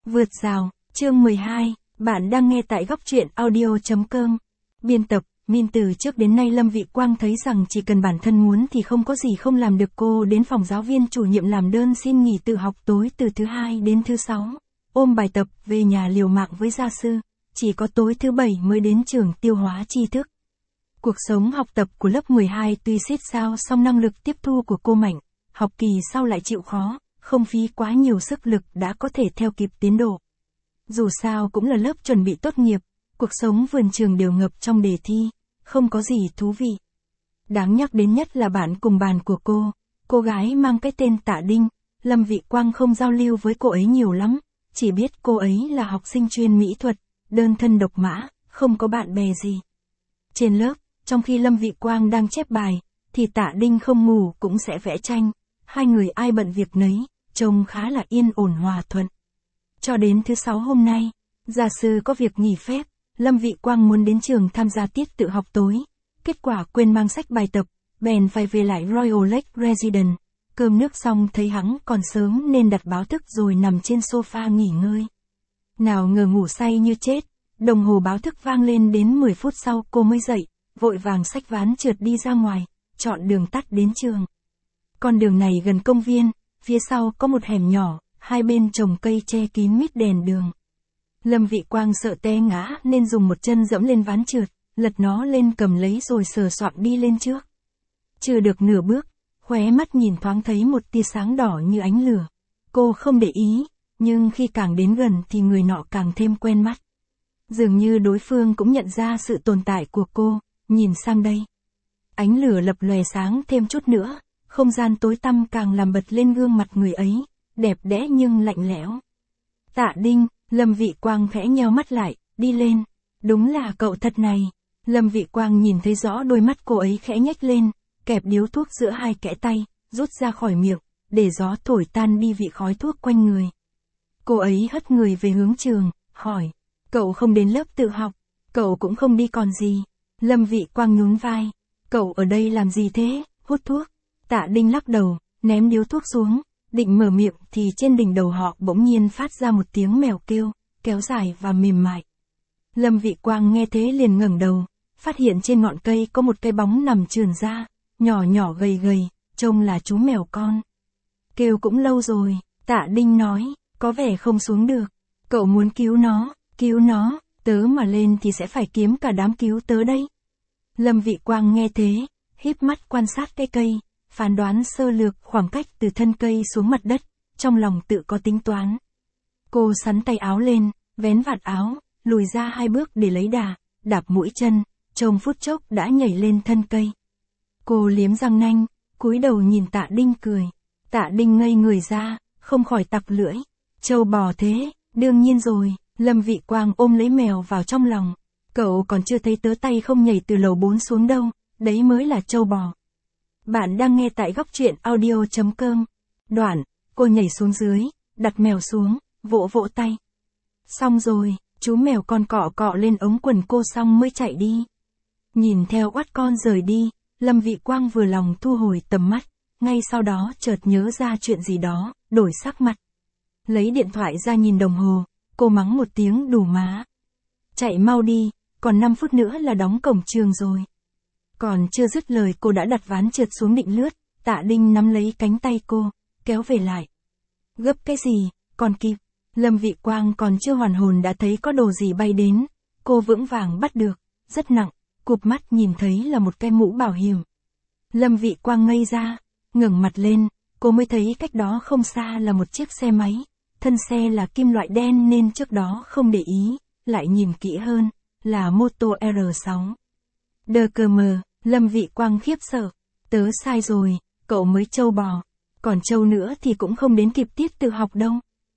Vượt rào, chương 12, bạn đang nghe tại góc truyện audio.com. Biên tập, Min. Từ trước đến nay Lâm Vị Quang thấy rằng chỉ cần bản thân muốn thì không có gì không làm được. Cô đến phòng giáo viên chủ nhiệm làm đơn xin nghỉ tự học tối từ thứ hai đến thứ sáu, ôm bài tập về nhà liều mạng với gia sư, chỉ có tối thứ bảy mới đến trường tiêu hóa tri thức. Cuộc sống học tập của lớp 12 tuy xít sao song năng lực tiếp thu của cô mạnh, học kỳ sau lại chịu khó, không phí quá nhiều sức lực đã có thể theo kịp tiến độ. Dù sao cũng là lớp chuẩn bị tốt nghiệp, cuộc sống vườn trường đều ngập trong đề thi, không có gì thú vị. Đáng nhắc đến nhất là bạn cùng bàn của cô gái mang cái tên Tạ Đinh. Lâm Vị Quang không giao lưu với cô ấy nhiều lắm, chỉ biết cô ấy là học sinh chuyên mỹ thuật, đơn thân độc mã, không có bạn bè gì. Trên lớp, trong khi Lâm Vị Quang đang chép bài, thì Tạ Đinh không ngủ cũng sẽ vẽ tranh, hai người ai bận việc nấy, trông khá là yên ổn hòa thuận. Cho đến thứ sáu hôm nay, gia sư có việc nghỉ phép, Lâm Vị Quang muốn đến trường tham gia tiết tự học tối, kết quả quên mang sách bài tập, bèn phải về lại Royal Lake Residence. Cơm nước xong thấy hắn còn sớm nên đặt báo thức rồi nằm trên sofa nghỉ ngơi. Nào ngờ ngủ say như chết, đồng hồ báo thức vang lên đến 10 phút sau cô mới dậy, vội vàng xách ván trượt đi ra ngoài, chọn đường tắt đến trường. Con đường này gần công viên, phía sau có một hẻm nhỏ, hai bên trồng cây che kín mít đèn đường. Lâm Vị Quang sợ té ngã nên dùng một chân dẫm lên ván trượt, lật nó lên cầm lấy rồi sờ soạng đi lên trước. Chưa được nửa bước, khóe mắt nhìn thoáng thấy một tia sáng đỏ như ánh lửa. Cô không để ý, nhưng khi càng đến gần thì người nọ càng thêm quen mắt. Dường như đối phương cũng nhận ra sự tồn tại của cô, nhìn sang đây. Ánh lửa lập lòe sáng thêm chút nữa, không gian tối tăm càng làm bật lên gương mặt người ấy, đẹp đẽ nhưng lạnh lẽo. Tạ Đinh. Lâm Vị Quang khẽ nheo mắt lại, đi lên. Đúng là cậu thật này. Lâm Vị Quang nhìn thấy rõ đôi mắt cô ấy khẽ nhếch lên, kẹp điếu thuốc giữa hai kẽ tay, rút ra khỏi miệng, để gió thổi tan đi vị khói thuốc quanh người. Cô ấy hất người về hướng trường, hỏi, cậu không đến lớp tự học, cậu cũng không đi còn gì. Lâm Vị Quang nhún vai, cậu ở đây làm gì thế, hút thuốc. Tạ Đinh lắc đầu, ném điếu thuốc xuống. Định mở miệng thì trên đỉnh đầu họ bỗng nhiên phát ra một tiếng mèo kêu, kéo dài và mềm mại. Lâm Vị Quang nghe thế liền ngẩng đầu, phát hiện trên ngọn cây có một cái bóng nằm trườn ra, nhỏ nhỏ gầy gầy, trông là chú mèo con. Kêu cũng lâu rồi, Tạ Đinh nói, có vẻ không xuống được. Cậu muốn cứu nó, tớ mà lên thì sẽ phải kiếm cả đám cứu tớ đây. Lâm Vị Quang nghe thế, híp mắt quan sát cái cây, phán đoán sơ lược khoảng cách từ thân cây xuống mặt đất, trong lòng tự có tính toán. Cô xắn tay áo lên, vén vạt áo, lùi ra hai bước để lấy đà, đạp mũi chân, trong phút chốc đã nhảy lên thân cây. Cô liếm răng nanh, cúi đầu nhìn Tạ Đinh cười. Tạ Đinh ngây người ra, không khỏi tặc lưỡi. Trâu bò thế, đương nhiên rồi. Lâm Vị Quang ôm lấy mèo vào trong lòng. Cậu còn chưa thấy tớ tay không nhảy từ lầu 4 xuống đâu, đấy mới là trâu bò. Bạn đang nghe tại góc truyện audio.com. Đoạn, cô nhảy xuống dưới, đặt mèo xuống, vỗ vỗ tay. Xong rồi, chú mèo con cọ cọ lên ống quần cô xong mới chạy đi. Nhìn theo oát con rời đi, Lâm Vị Quang vừa lòng thu hồi tầm mắt, ngay sau đó chợt nhớ ra chuyện gì đó, đổi sắc mặt. Lấy điện thoại ra nhìn đồng hồ, cô mắng một tiếng đủ má. Chạy mau đi, còn 5 phút nữa là đóng cổng trường rồi. Còn chưa dứt lời cô đã đặt ván trượt xuống định lướt, Tạ Đinh nắm lấy cánh tay cô, kéo về lại. Gấp cái gì, còn kịp. Lâm Vị Quang còn chưa hoàn hồn đã thấy có đồ gì bay đến, cô vững vàng bắt được, rất nặng, cụp mắt nhìn thấy là một cái mũ bảo hiểm. Lâm Vị Quang ngây ra, ngẩng mặt lên, cô mới thấy cách đó không xa là một chiếc xe máy, thân xe là kim loại đen nên trước đó không để ý, lại nhìn kỹ hơn, là mô tô R6. Đờ cờ mờ. Lâm Vị Quang khiếp sợ, tớ sai rồi, cậu mới trâu bò, còn trâu nữa thì cũng không đến kịp tiết tự học đâu.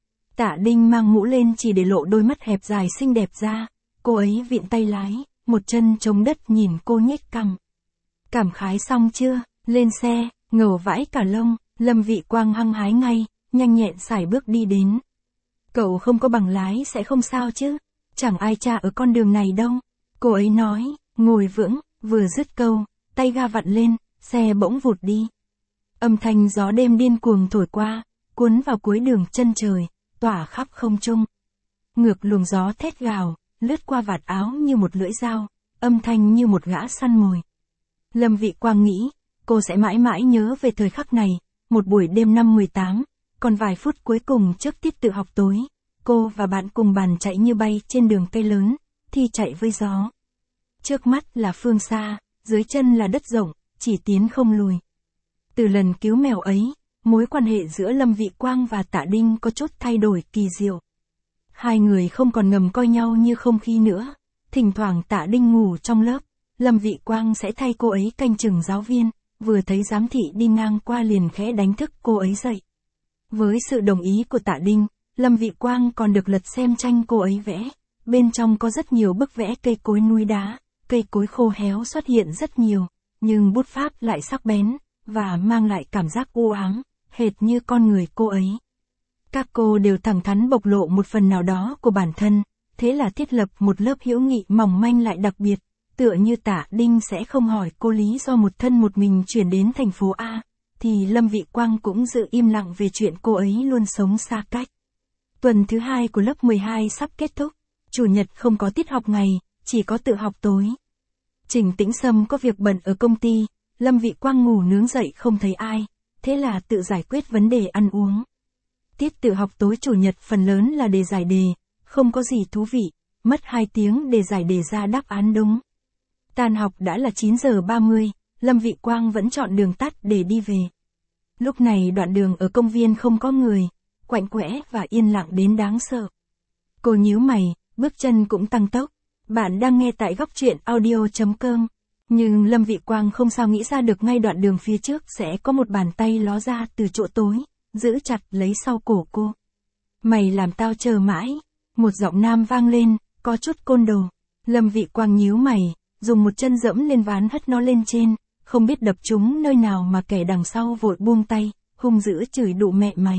Tạ Đinh mang mũ lên chỉ để lộ đôi mắt hẹp dài xinh đẹp ra, cô ấy vịn tay lái, một chân chống đất nhìn cô nhếch cằm. Cảm khái xong chưa, lên xe, ngầu vãi cả lông. Lâm Vị Quang hăng hái ngay, nhanh nhẹn sải bước đi đến. Cậu không có bằng lái sẽ không sao chứ, chẳng ai tra ở con đường này đâu. Cô ấy nói, ngồi vững. Vừa dứt câu, tay ga vặn lên, xe bỗng vụt đi. Âm thanh gió đêm điên cuồng thổi qua, cuốn vào cuối đường chân trời, tỏa khắp không trung. Ngược luồng gió thét gào, lướt qua vạt áo như một lưỡi dao, âm thanh như một gã săn mồi. Lâm Vị Quang nghĩ, cô sẽ mãi mãi nhớ về thời khắc này, một buổi đêm năm 18, còn vài phút cuối cùng trước tiết tự học tối, cô và bạn cùng bàn chạy như bay trên đường cây lớn, thi chạy với gió. Trước mắt là phương xa, dưới chân là đất rộng, chỉ tiến không lùi. Từ lần cứu mèo ấy, mối quan hệ giữa Lâm Vị Quang và Tạ Đinh có chút thay đổi kỳ diệu. Hai người không còn ngầm coi nhau như không khí nữa. Thỉnh thoảng Tạ Đinh ngủ trong lớp, Lâm Vị Quang sẽ thay cô ấy canh chừng giáo viên, vừa thấy giám thị đi ngang qua liền khẽ đánh thức cô ấy dậy. Với sự đồng ý của Tạ Đinh, Lâm Vị Quang còn được lật xem tranh cô ấy vẽ. Bên trong có rất nhiều bức vẽ cây cối núi đá, cây cối khô héo xuất hiện rất nhiều, nhưng bút pháp lại sắc bén, và mang lại cảm giác u ám, hệt như con người cô ấy. Các cô đều thẳng thắn bộc lộ một phần nào đó của bản thân, thế là thiết lập một lớp hữu nghị mỏng manh lại đặc biệt, tựa như Tạ Đinh sẽ không hỏi cô lý do một thân một mình chuyển đến thành phố A, thì Lâm Vị Quang cũng giữ im lặng về chuyện cô ấy luôn sống xa cách. Tuần thứ 2 của lớp 12 sắp kết thúc, chủ nhật không có tiết học ngày, chỉ có tự học tối. Trình Tĩnh Sâm có việc bận ở công ty, Lâm Vị Quang ngủ nướng dậy không thấy ai, thế là tự giải quyết vấn đề ăn uống. Tiết tự học tối chủ nhật phần lớn là đề giải đề, không có gì thú vị, mất 2 tiếng để giải đề ra đáp án đúng. Tan học đã là 9 giờ 30, Lâm Vị Quang vẫn chọn đường tắt để đi về. Lúc này đoạn đường ở công viên không có người, quạnh quẽ và yên lặng đến đáng sợ. Cô nhíu mày, bước chân cũng tăng tốc. Bạn đang nghe tại góc truyện audio.com. Nhưng Lâm Vị Quang không sao nghĩ ra được ngay đoạn đường phía trước sẽ có một bàn tay ló ra từ chỗ tối, giữ chặt lấy sau cổ cô. Mày làm tao chờ mãi. Một giọng nam vang lên, có chút côn đồ. Lâm Vị Quang nhíu mày, dùng một chân dẫm lên ván hất nó lên trên, không biết đập trúng nơi nào mà kẻ đằng sau vội buông tay, hung dữ chửi đụ mẹ mày.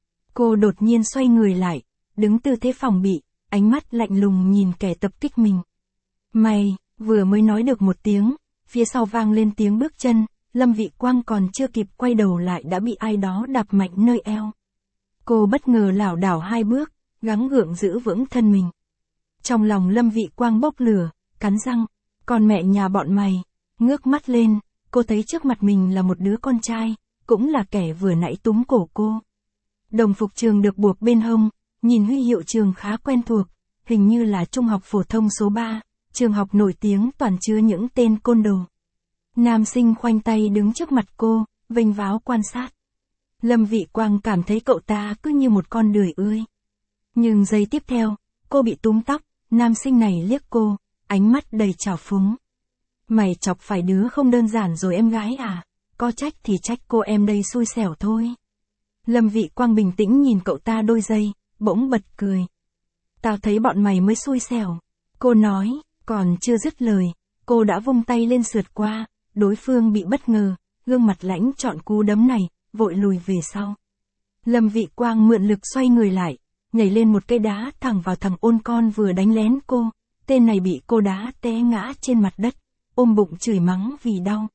Cô đột nhiên xoay người lại, đứng tư thế phòng bị, ánh mắt lạnh lùng nhìn kẻ tập kích mình. Mày, vừa mới nói được một tiếng, phía sau vang lên tiếng bước chân, Lâm Vị Quang còn chưa kịp quay đầu lại đã bị ai đó đạp mạnh nơi eo. Cô bất ngờ lảo đảo 2 bước, gắng gượng giữ vững thân mình. Trong lòng Lâm Vị Quang bốc lửa, cắn răng, còn mẹ nhà bọn mày, ngước mắt lên, cô thấy trước mặt mình là một đứa con trai, cũng là kẻ vừa nãy túm cổ cô. Đồng phục trường được buộc bên hông, nhìn huy hiệu trường khá quen thuộc, hình như là Trung học phổ thông số 3, trường học nổi tiếng toàn chứa những tên côn đồ. Nam sinh khoanh tay đứng trước mặt cô, vênh váo quan sát. Lâm Vị Quang cảm thấy cậu ta cứ như một con đười ươi. Nhưng giây tiếp theo, cô bị túm tóc, nam sinh này liếc cô, ánh mắt đầy trào phúng. Mày chọc phải đứa không đơn giản rồi em gái à, có trách thì trách cô em đây xui xẻo thôi. Lâm Vị Quang bình tĩnh nhìn cậu ta đôi giây, bỗng bật cười. Tao thấy bọn mày mới xui xẻo. Cô nói, còn chưa dứt lời, cô đã vung tay lên sượt qua, đối phương bị bất ngờ, gương mặt lãnh chọn cú đấm này, vội lùi về sau. Lâm Vị Quang mượn lực xoay người lại, nhảy lên một cây đá thẳng vào thằng ôn con vừa đánh lén cô, tên này bị cô đá té ngã trên mặt đất, ôm bụng chửi mắng vì đau.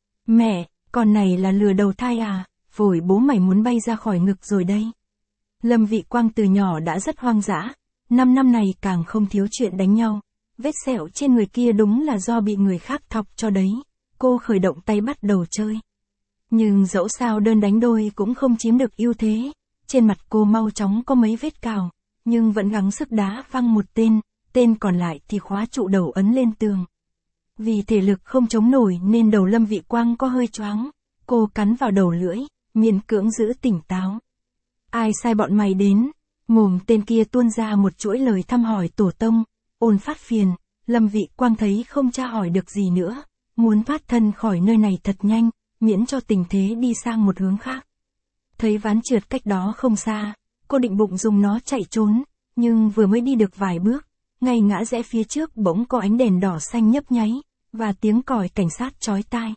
Mẹ, con này là lừa đầu thai à, phổi bố mày muốn bay ra khỏi ngực rồi đây. Lâm Vị Quang từ nhỏ đã rất hoang dã, 5 năm này càng không thiếu chuyện đánh nhau, vết sẹo trên người kia đúng là do bị người khác thọc cho đấy, cô khởi động tay bắt đầu chơi. Nhưng dẫu sao đơn đánh đôi cũng không chiếm được ưu thế, trên mặt cô mau chóng có mấy vết cào, nhưng vẫn gắng sức đá văng một tên còn lại thì khóa trụ đầu ấn lên tường. Vì thể lực không chống nổi nên đầu Lâm Vị Quang có hơi choáng, cô cắn vào đầu lưỡi, miễn cưỡng giữ tỉnh táo. Ai sai bọn mày đến? Mồm tên kia tuôn ra một chuỗi lời thăm hỏi tổ tông, ôn phát phiền, Lâm Vị Quang thấy không tra hỏi được gì nữa, muốn thoát thân khỏi nơi này thật nhanh, miễn cho tình thế đi sang một hướng khác. Thấy ván trượt cách đó không xa, cô định bụng dùng nó chạy trốn, nhưng vừa mới đi được vài bước, ngay ngã rẽ phía trước bỗng có ánh đèn đỏ xanh nhấp nháy, và tiếng còi cảnh sát chói tai.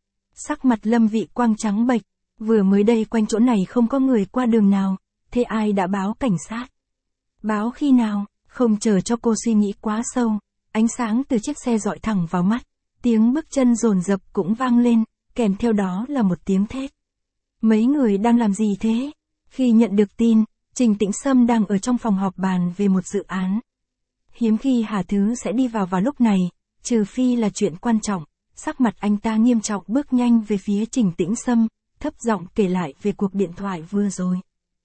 Sắc mặt Lâm Vị Quang trắng bệch, vừa mới đây quanh chỗ này không có người qua đường nào, thế ai đã báo cảnh sát? Báo khi nào? Không chờ cho cô suy nghĩ quá sâu, ánh sáng từ chiếc xe dọi thẳng vào mắt, tiếng bước chân dồn dập cũng vang lên, kèm theo đó là một tiếng thét. Mấy người đang làm gì thế? Khi nhận được tin, Trình Tĩnh Sâm đang ở trong phòng họp bàn về một dự án. Hiếm khi Hà Thứ sẽ đi vào lúc này, trừ phi là chuyện quan trọng. Sắc mặt anh ta nghiêm trọng bước nhanh về phía Trình Tĩnh Sâm, thấp giọng kể lại về cuộc điện thoại vừa rồi.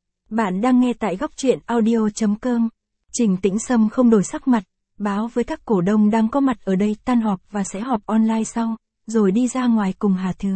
Bạn đang nghe tại góc truyện audio.com. Trình Tĩnh Sâm không đổi sắc mặt, báo với các cổ đông đang có mặt ở đây tan họp và sẽ họp online sau, rồi đi ra ngoài cùng Hà Thứ.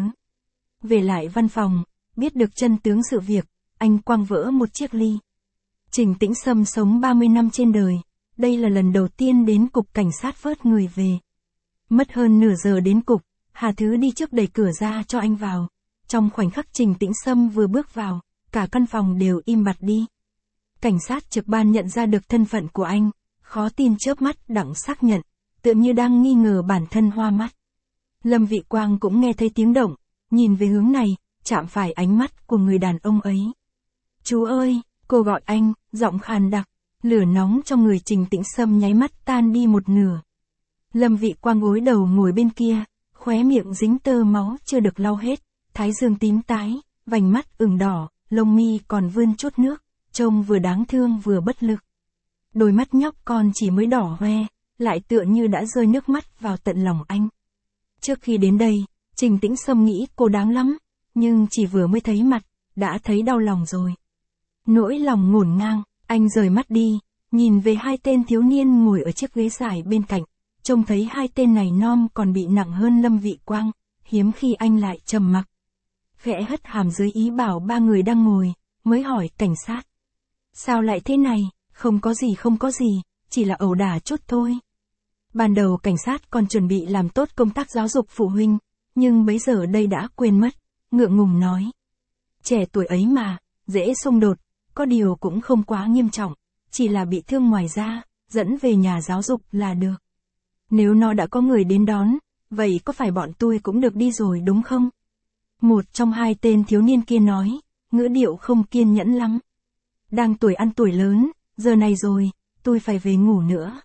Về lại văn phòng, biết được chân tướng sự việc, anh quăng vỡ một chiếc ly. Trình Tĩnh Sâm sống 30 năm trên đời, đây là lần đầu tiên đến cục cảnh sát vớt người về. Mất hơn nửa giờ đến cục, Hà Thứ đi trước đẩy cửa ra cho anh vào. Trong khoảnh khắc Trình Tĩnh Sâm vừa bước vào, cả căn phòng đều im bặt đi. Cảnh sát trực ban nhận ra được thân phận của anh, khó tin chớp mắt đặng xác nhận, tựa như đang nghi ngờ bản thân hoa mắt. Lâm Vị Quang cũng nghe thấy tiếng động, nhìn về hướng này, chạm phải ánh mắt của người đàn ông ấy. Chú ơi, cô gọi anh, giọng khàn đặc, lửa nóng trong người Trình Tĩnh Sâm nháy mắt tan đi một nửa. Lâm Vị Quang gối đầu ngồi bên kia, khóe miệng dính tơ máu chưa được lau hết, thái dương tím tái, vành mắt ửng đỏ, lông mi còn vươn chút nước, trông vừa đáng thương vừa bất lực. Đôi mắt nhóc con chỉ mới đỏ hoe, lại tựa như đã rơi nước mắt vào tận lòng anh. Trước khi đến đây, Trình Tĩnh Sâm nghĩ cô đáng lắm, nhưng chỉ vừa mới thấy mặt, đã thấy đau lòng rồi. Nỗi lòng ngổn ngang, anh rời mắt đi, nhìn về hai tên thiếu niên ngồi ở chiếc ghế dài bên cạnh, trông thấy hai tên này non còn bị nặng hơn Lâm Vị Quang, hiếm khi anh lại trầm mặc. Khẽ hất hàm dưới ý bảo ba người đang ngồi, mới hỏi cảnh sát. Sao lại thế này, không có gì, chỉ là ẩu đả chút thôi. Ban đầu cảnh sát còn chuẩn bị làm tốt công tác giáo dục phụ huynh, nhưng bấy giờ đây đã quên mất, ngượng ngùng nói. Trẻ tuổi ấy mà, dễ xung đột, có điều cũng không quá nghiêm trọng, chỉ là bị thương ngoài da, dẫn về nhà giáo dục là được. Nếu nó đã có người đến đón, vậy có phải bọn tôi cũng được đi rồi đúng không? Một trong hai tên thiếu niên kia nói, ngữ điệu không kiên nhẫn lắm. Đang tuổi ăn tuổi lớn, giờ này rồi, tôi phải về ngủ nữa.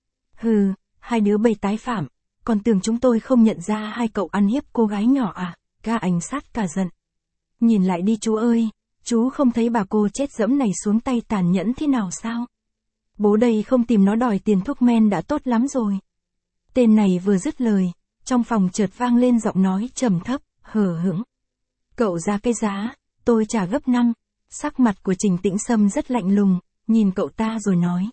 Hừ, hai đứa bay tái phạm, còn tưởng chúng tôi không nhận ra hai cậu ăn hiếp cô gái nhỏ à, ga ảnh sát cả giận. Nhìn lại đi chú ơi, chú không thấy bà cô chết dẫm này xuống tay tàn nhẫn thế nào sao? Bố đây không tìm nó đòi tiền thuốc men đã tốt lắm rồi. Tên này vừa dứt lời, trong phòng chợt vang lên giọng nói trầm thấp, hờ hững. Cậu ra cái giá, tôi trả gấp 5. Sắc mặt của Trình Tĩnh Sâm rất lạnh lùng, nhìn cậu ta rồi nói.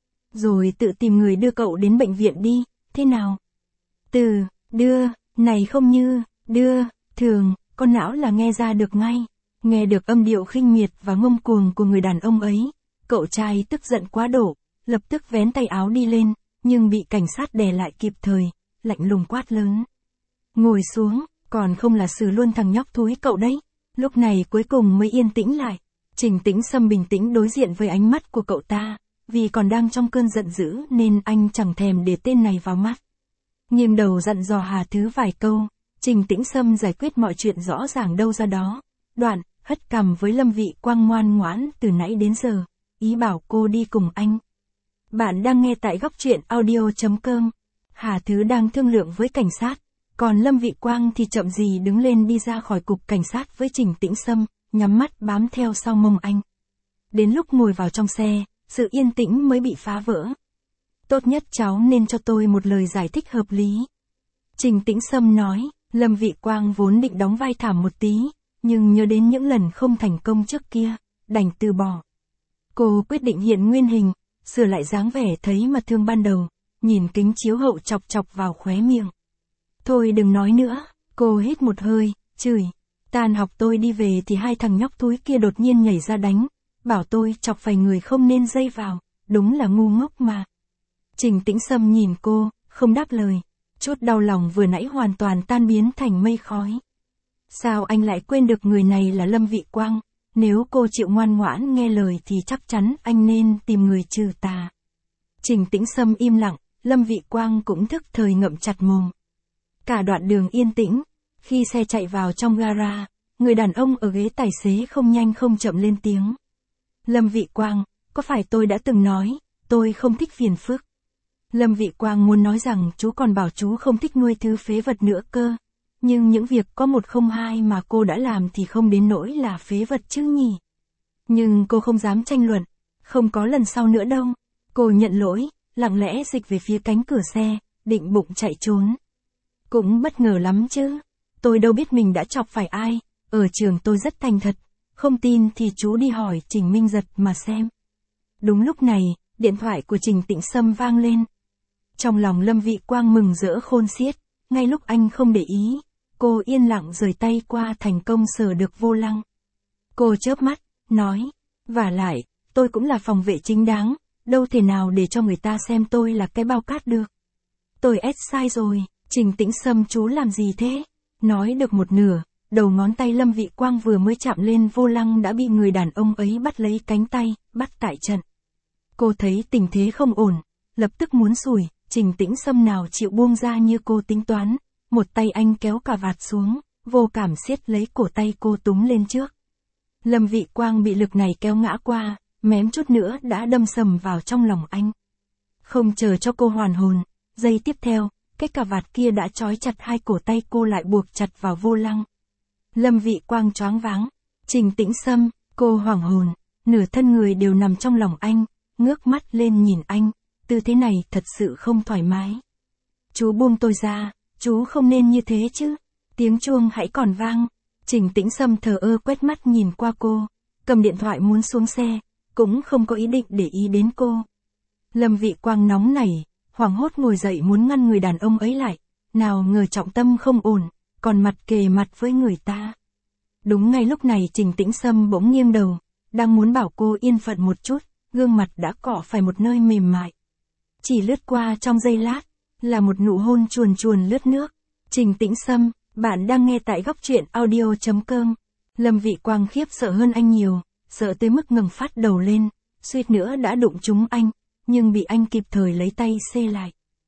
Rồi tự tìm người đưa cậu đến bệnh viện đi, thế nào? Từ, đưa, này không như, đưa, thường, con não là nghe ra được ngay. Nghe được âm điệu khinh miệt và ngông cuồng của người đàn ông ấy, cậu trai tức giận quá độ, lập tức vén tay áo đi lên, nhưng bị cảnh sát đè lại kịp thời, lạnh lùng quát lớn. Ngồi xuống, còn không là xử luôn thằng nhóc thúi cậu đấy. Lúc này cuối cùng mới yên tĩnh lại. Trình Tĩnh Sâm bình tĩnh đối diện với ánh mắt của cậu ta, vì còn đang trong cơn giận dữ nên anh chẳng thèm để tên này vào mắt. Nghiêng đầu dặn dò Hà Thứ vài câu, Trình Tĩnh Sâm giải quyết mọi chuyện rõ ràng đâu ra đó. Đoạn, hất cằm với Lâm Vị Quang ngoan ngoãn từ nãy đến giờ, ý bảo cô đi cùng anh. Bạn đang nghe tại góc truyện audio.com. Hà Thứ đang thương lượng với cảnh sát, còn Lâm Vị Quang thì chậm gì đứng lên đi ra khỏi cục cảnh sát với Trình Tĩnh Sâm, nhắm mắt bám theo sau mông anh. Đến lúc ngồi vào trong xe, sự yên tĩnh mới bị phá vỡ. Tốt nhất cháu nên cho tôi một lời giải thích hợp lý. Trình Tĩnh Sâm nói, Lâm Vị Quang vốn định đóng vai thảm một tí, nhưng nhớ đến những lần không thành công trước kia, đành từ bỏ. Cô quyết định hiện nguyên hình, sửa lại dáng vẻ thấy mà thương ban đầu, nhìn kính chiếu hậu chọc chọc vào khóe miệng. Thôi đừng nói nữa, cô hít một hơi, chửi. Tan học tôi đi về thì hai thằng nhóc thúi kia đột nhiên nhảy ra đánh, bảo tôi chọc phải người không nên dây vào, đúng là ngu ngốc mà. Trình Tĩnh Sâm nhìn cô, không đáp lời, chút đau lòng vừa nãy hoàn toàn tan biến thành mây khói. Sao anh lại quên được người này là Lâm Vị Quang, nếu cô chịu ngoan ngoãn nghe lời thì chắc chắn anh nên tìm người trừ tà. Trình Tĩnh Sâm im lặng, Lâm Vị Quang cũng thức thời ngậm chặt mồm. Cả đoạn đường yên tĩnh, khi xe chạy vào trong gara, người đàn ông ở ghế tài xế không nhanh không chậm lên tiếng. Lâm Vị Quang, có phải tôi đã từng nói, tôi không thích phiền phức. Lâm Vị Quang muốn nói rằng chú còn bảo chú không thích nuôi thứ phế vật nữa cơ. Nhưng những việc có một không hai mà cô đã làm thì không đến nỗi là phế vật chứ nhỉ. Nhưng cô không dám tranh luận. Không có lần sau nữa đâu. Cô nhận lỗi, lặng lẽ dịch về phía cánh cửa xe, định bụng chạy trốn. Cũng bất ngờ lắm chứ. Tôi đâu biết mình đã chọc phải ai. Ở trường tôi rất thành thật. Không tin thì chú đi hỏi Trình Minh Giật mà xem. Đúng lúc này, điện thoại của Trình Tĩnh Sâm vang lên. Trong lòng Lâm Vị Quang mừng rỡ khôn xiết. Ngay lúc anh không để ý, cô yên lặng rời tay qua thành công sờ được vô lăng. Cô chớp mắt, nói. Vả lại, tôi cũng là phòng vệ chính đáng. Đâu thể nào để cho người ta xem tôi là cái bao cát được. Tôi sai rồi, Trình Tĩnh Sâm chú làm gì thế? Nói được một nửa, đầu ngón tay Lâm Vị Quang vừa mới chạm lên vô lăng đã bị người đàn ông ấy bắt lấy cánh tay, bắt tại trận. Cô thấy tình thế không ổn, lập tức muốn xủi, Trình Tĩnh Sâm nào chịu buông ra như cô tính toán. Một tay anh kéo cà vạt xuống, vô cảm siết lấy cổ tay cô túm lên trước. Lâm Vị Quang bị lực này kéo ngã qua, mém chút nữa đã đâm sầm vào trong lòng anh. Không chờ cho cô hoàn hồn, giây tiếp theo, cái cà vạt kia đã trói chặt hai cổ tay cô lại buộc chặt vào vô lăng. Lâm Vị Quang choáng váng, Trình Tĩnh Sâm, cô hoảng hồn, nửa thân người đều nằm trong lòng anh, ngước mắt lên nhìn anh, tư thế này thật sự không thoải mái. Chú buông tôi ra, chú không nên như thế chứ. Tiếng chuông hãy còn vang. Trình Tĩnh Sâm thờ ơ quét mắt nhìn qua cô, cầm điện thoại muốn xuống xe, cũng không có ý định để ý đến cô. Lâm Vị Quang nóng nảy, hoảng hốt ngồi dậy muốn ngăn người đàn ông ấy lại, nào ngờ trọng tâm không ổn, còn mặt kề mặt với người ta. Đúng ngay lúc này Trình Tĩnh Sâm bỗng nghiêng đầu, đang muốn bảo cô yên phận một chút, gương mặt đã cọ phải một nơi mềm mại. Chỉ lướt qua trong giây lát, là một nụ hôn chuồn chuồn lướt nước. Trình Tĩnh Sâm, bạn đang nghe tại góc truyện audio.com. Lâm Vị Quang khiếp sợ hơn anh nhiều, sợ tới mức ngẩng phát đầu lên, suýt nữa đã đụng trúng anh, nhưng bị anh kịp thời lấy tay xê lại.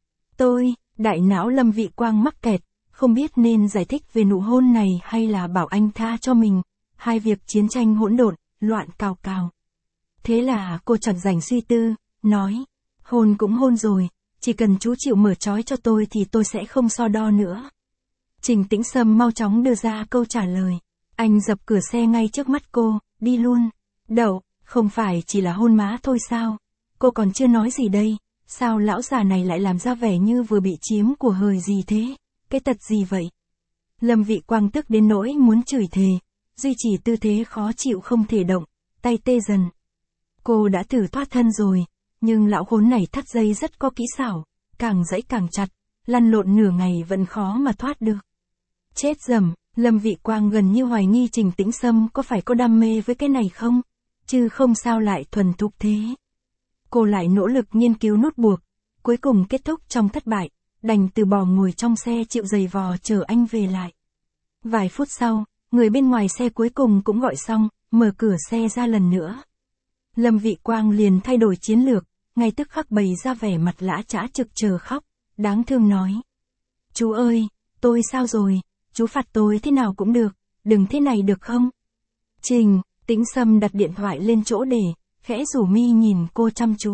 Đại não Lâm Vị Quang mắc kẹt, không biết nên giải thích về nụ hôn này hay là bảo anh tha cho mình. Hai việc chiến tranh hỗn độn, loạn cào cào. Thế là cô chẳng rảnh suy tư, nói, hôn cũng hôn rồi, chỉ cần chú chịu mở trói cho tôi thì tôi sẽ không so đo nữa. Trình Tĩnh Sâm mau chóng đưa ra câu trả lời. Anh dập cửa xe ngay trước mắt cô, đi luôn. Đậu, không phải chỉ là hôn má thôi sao? Cô còn chưa nói gì đây, sao lão già này lại làm ra vẻ như vừa bị chiếm của hời gì thế? Cái tật gì vậy? Lâm Vị Quang tức đến nỗi muốn chửi thề, duy trì tư thế khó chịu không thể động, tay tê dần. Cô đã thử thoát thân rồi, nhưng lão khốn này thắt dây rất có kỹ xảo, càng giãy càng chặt, lăn lộn nửa ngày vẫn khó mà thoát được. Chết dầm, Lâm Vị Quang gần như hoài nghi Trình Tĩnh Sâm có phải có đam mê với cái này không, chứ không sao lại thuần thục thế. Cô lại nỗ lực nghiên cứu nút buộc, cuối cùng kết thúc trong thất bại, đành từ bỏ ngồi trong xe chịu giày vò chờ anh về lại. Vài phút sau, người bên ngoài xe cuối cùng cũng gọi xong, mở cửa xe ra lần nữa. Lâm Vị Quang liền thay đổi chiến lược, ngay tức khắc bày ra vẻ mặt lã chã trực chờ khóc, đáng thương nói. Chú ơi, tôi sao rồi, chú phạt tôi thế nào cũng được, đừng thế này được không? Trình Tĩnh Sâm đặt điện thoại lên chỗ để, khẽ rủ mi nhìn cô chăm chú.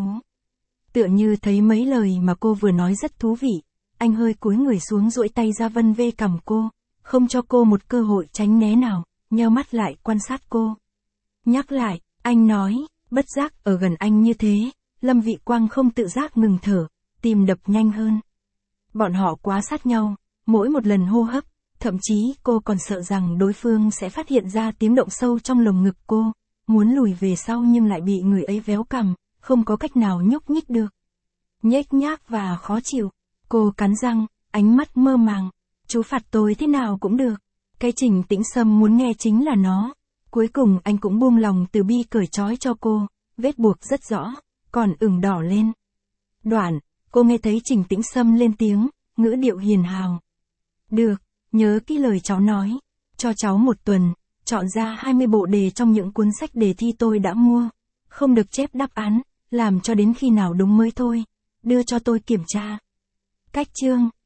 Tựa như thấy mấy lời mà cô vừa nói rất thú vị, anh hơi cúi người xuống duỗi tay ra vân vê cằm cô, không cho cô một cơ hội tránh né nào, nheo mắt lại quan sát cô. Nhắc lại, anh nói, bất giác ở gần anh như thế, Lâm Vị Quang không tự giác ngừng thở, tim đập nhanh hơn. Bọn họ quá sát nhau, mỗi một lần hô hấp, thậm chí cô còn sợ rằng đối phương sẽ phát hiện ra tiếng động sâu trong lồng ngực cô, muốn lùi về sau nhưng lại bị người ấy véo cằm, không có cách nào nhúc nhích được. Nhếch nhác và khó chịu, cô cắn răng, ánh mắt mơ màng, chú phạt tôi thế nào cũng được. Cái Trình Tĩnh Sâm muốn nghe chính là nó. Cuối cùng anh cũng buông lòng từ bi cởi trói cho cô, vết buộc rất rõ, còn ửng đỏ lên. Đoạn, cô nghe thấy Trình Tĩnh Sâm lên tiếng, ngữ điệu hiền hào. Được, nhớ kỹ lời cháu nói, cho cháu một tuần, chọn ra 20 bộ đề trong những cuốn sách đề thi tôi đã mua. Không được chép đáp án, làm cho đến khi nào đúng mới thôi, đưa cho tôi kiểm tra. Cách chương